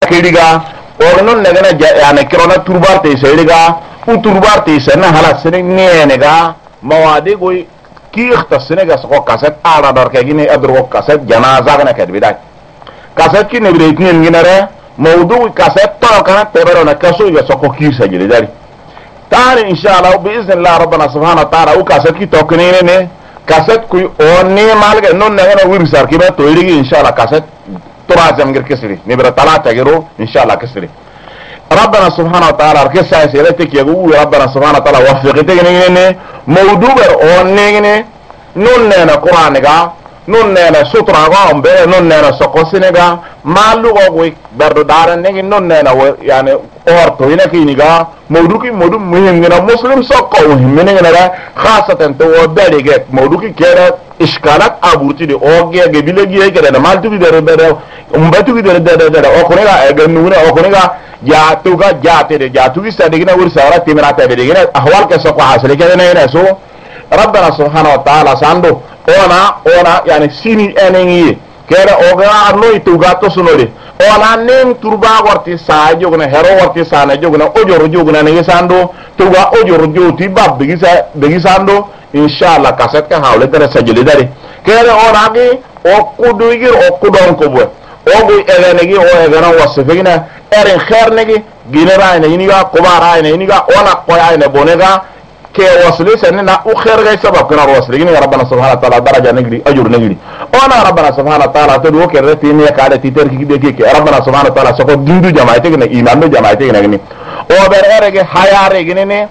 kiriga ornon negana yani kirona turbarte seriga u turbarte sana hala sene nega mawadi goy ki ikhtasnega soko kaset ala dar kagine adro kaset janaza gana kadbida kaset ki ne bidetni nginare mawdu kaset to kana teberona kaso ya soko kisa jile dari tani inshallah biiznillah rabbana subhanahu wa ta'ala u kaset ki toknene ne kaset kuy onni malga non nega wirsar kiba to irigi inshallah kaset ترازم غير كسري نبرة ثلاثة غيرو إن شاء الله كسري ربنا سبحانه وتعالى ركسا سيرتك يقول ربنا سبحانه وتعالى وفقتك نيني موضوع أونيني نوننا قرآنك نوننا سطرة قام به نوننا سقوسينك مالو قوي برضو دارن نيجي نوننا يعني أورتو هنا كينيكا موضوع مهم جنا مسلم سقوا مهم جنا خاصة تودارك موضوع كذا إشكالات أبورتي دي أوجي قبيلة كذا مالتو كذا umbatu ki dere okonega egenuna okonega jaatuga jaatede jaatugi sadigina wursara timirata bedigina ahwal ka saqwa hasale kadana ina so rabbana subhanahu wa ta'ala sando ona yani sini enengi kera oga arno ituga to sunode ona nem turba warti saajo gna hero warti sana jogna ojoro jogna ne sando tuga ojoro joti bigi sando inshallah kaset ka hawle dere sajili dare kera ona gi okudugir okudon kobwe ogu egenegi o egana wasifigina erin khairnegi ginera ina iniga kubara ina iniga ona qoya ina bonega ke wasli sanna u khair gay sabab kana wasligina rabbana subhanahu wa ta'ala daraja negri ajur negri ona rabbana subhanahu wa ta'ala to do ke retini ya kada titer ki de ke rabbana subhanahu wa ta'ala sako dindu jamaate gina iman jamaate gina gini o ber erege hayare gine ne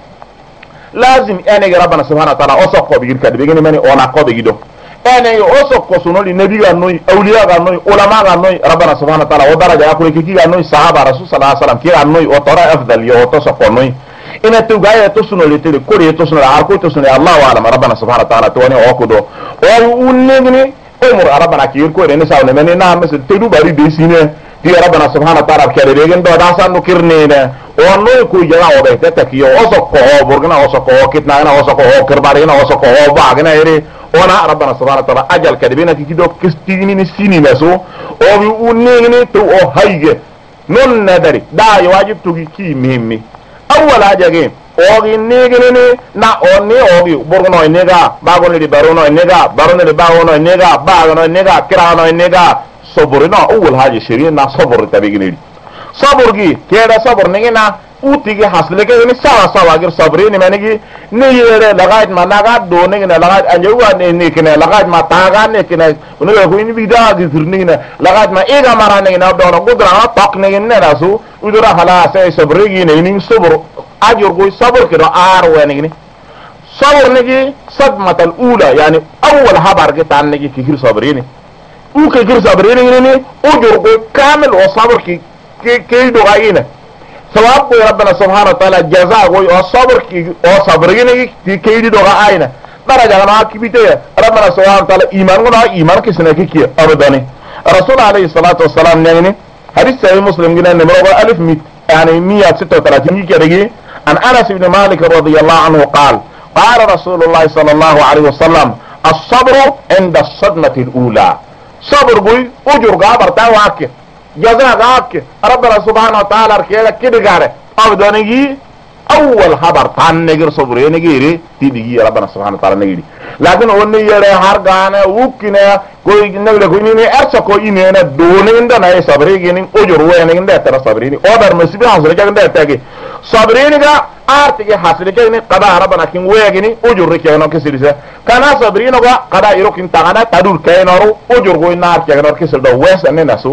lazim enege rabbana subhanahu wa ta'ala o sako bigir kadbe gine mani ona ko bigido ene oso kosonoli nabi ga noy awliya ga noy ulama ga noy rabbana subhanahu wa ta'ala wa daraja yakule ki ga noy sahaba rasul sallallahu alaihi wasallam ki ga noy o tora afdal yo to so noy ina tu ga ya to sunoli tele ko ye to sunoli har ko to sunoli allah wa alam rabbana subhanahu wa ta'ala to ne o ko do o unne umur rabbana ki ko ne sa ne men na mes te du bari de sine di rabbana subhanahu wa ta'ala kere de gen do da san no kirne ne o noy ko jaga o be te ki o so ko borgna o so ko kitna na o so ko kirbari na o so ko ba gna ere ona rabbana subhanahu wa ta'ala ajal kadibina ki do kistini ni sini meso o bi unni to o hayge non nadari da yo wajib to ki mihimmi awwala jage o gi negene na onni o gi borgono nega bagono di barono nega barono di bagono nega bagono nega kirano nega soborino awwal haji shirin na sobor tabigini sobor gi keda sobor negena utigi hasle ke ni sawa gir sabri ni manigi ni yere lagait ma naga do ni na lagait anjuwa ni kene lagait ma taga ni kene uno ko ni bida gi zirni na lagait ma ega mara ni na do no gudra tok ni ne rasu udura hala sai sabri gi ni sabr ajur go sabr ke do ar wani ni sabr ni gi sadmat al ula yani awwal habar ke tan ni ki gir sabri ni u ke gir sabri ni ujur go kamil o sabr ki do gaina ثواب ربنا سبحانه وتعالى جزاء وصبر وصبرين كيدي دوغا اينا درجه ما كبيته ربنا سبحانه وتعالى ايمان كسنا كي ابداني رسول عليه الصلاه والسلام يعني حديث صحيح مسلم جنا نمره 1000 يعني 136 كده عن انس بن مالك رضي الله عنه قال قال رسول الله صلى الله عليه وسلم الصبر عند الصدمه الاولى صبر بوي اجر غابر تاواك جزاء غابك ربنا سبحانه وتعالى كده كده غاره او دونغي اول خبر تان نغير صبر نغيري تيدي ربنا سبحانه وتعالى نغيري لكن وني يره هرغانا وكنا كوي نغله كوي ني ارسا كوي ني انا دونين دا ناي صبري غين اوجر وين دا ترى صبريني اودر مسبي حاصل كان دا تاغي صبريني غا ارتي حاصل كان قضاء ربنا كين ويغني اوجر كينو كسيرسا كان صبرينو غا قضاء يروكين تاغنا تدور كينورو اوجر كوي نار كينور كسل دو ويس انناسو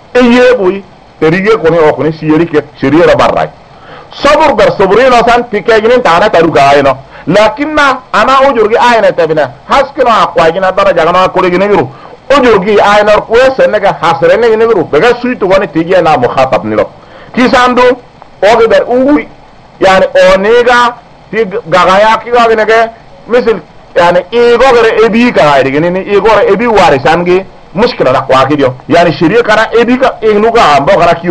eyeboy terige kone o kone siyeri ke shirira barray sabur ber sabrina san tikegin taana taruga ayno lakinna ana ujurgi ayna tabina haskina aqwagina daraja gana kolegi negiru ujurgi ayna ko senega hasrene negiru bega suitu woni tije na mukhatab nilo kisando o ber uwi yani onega tig gagaya ki gagne misal yani igore ebi ka ayde ni igore ebi warisangi مشكلة نقوى كده يعني شريعة كنا إبيكا إغنوكا عمبو كنا كيو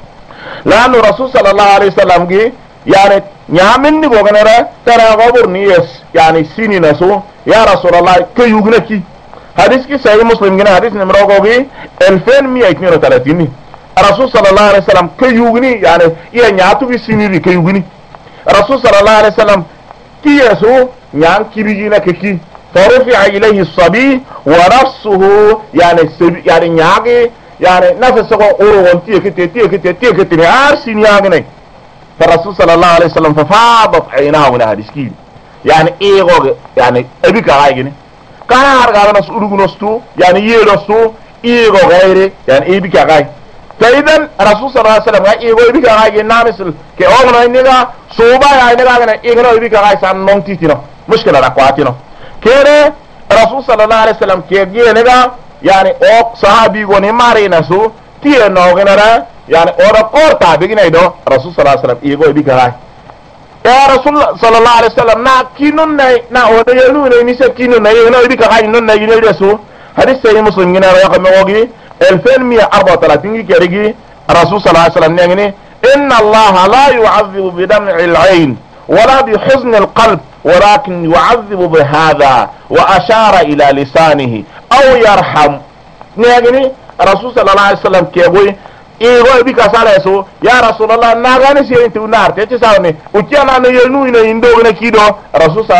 لأن الرسول صلى الله عليه وسلم يعني نعمني بوغنرا ترى غبر نيس يعني سيني نسو يا رسول الله كي يغنكي حديث كي صحيح مسلم جنا حديث نمرو 2132 rasul sallallahu alaihi wasallam ke yugni yani iya nyatu bi siniri ke yugni rasul sallallahu alaihi wasallam ki yeso nyam kirigi na keki farufi'a ilayhi as-sabi wa nafsuhu yani nyaage yani nafsu ko oro won tiye kete arsin yagne فالرسول صلى الله عليه وسلم ففاضت عيناه من هذا السكين يعني ايه يعني ابيك رايغني كان هرغا نسولو نستو يعني يلوستو ايه غيري يعني ايه بك راي فاذا الرسول صلى الله عليه وسلم ايه بك راي نامسل كي اوغنا انيغا صوبا يا انيغا انا ايه غير بك راي سان نونتيتينو مشكله راكواتينو كده الرسول صلى الله عليه وسلم كي انيغا يعني او صحابي غني مارينا سو تي نوغنا يعني أورا قرطة بيجينا يدو رسول صلى الله عليه وسلم يقول بيك هاي يا رسول صلى الله عليه وسلم نا كينون نا أودا يلون نيسا كينون يلون بيك هاي نون يلون رسول حديث سيد مسلم جنا رقم موجي 2134 كيرجي رسول صلى الله عليه وسلم يعني إن الله لا يعذب بدمع العين ولا بحزن القلب ولكن يعذب بهذا وأشار إلى لسانه أو يرحم يعني رسول صلى الله عليه وسلم كيقول إيه بيك سالسو يا رسول الله ناغاني سيرين تونار تيتي ساوني وكيانا نيلنو إنو إندو كيدو رسول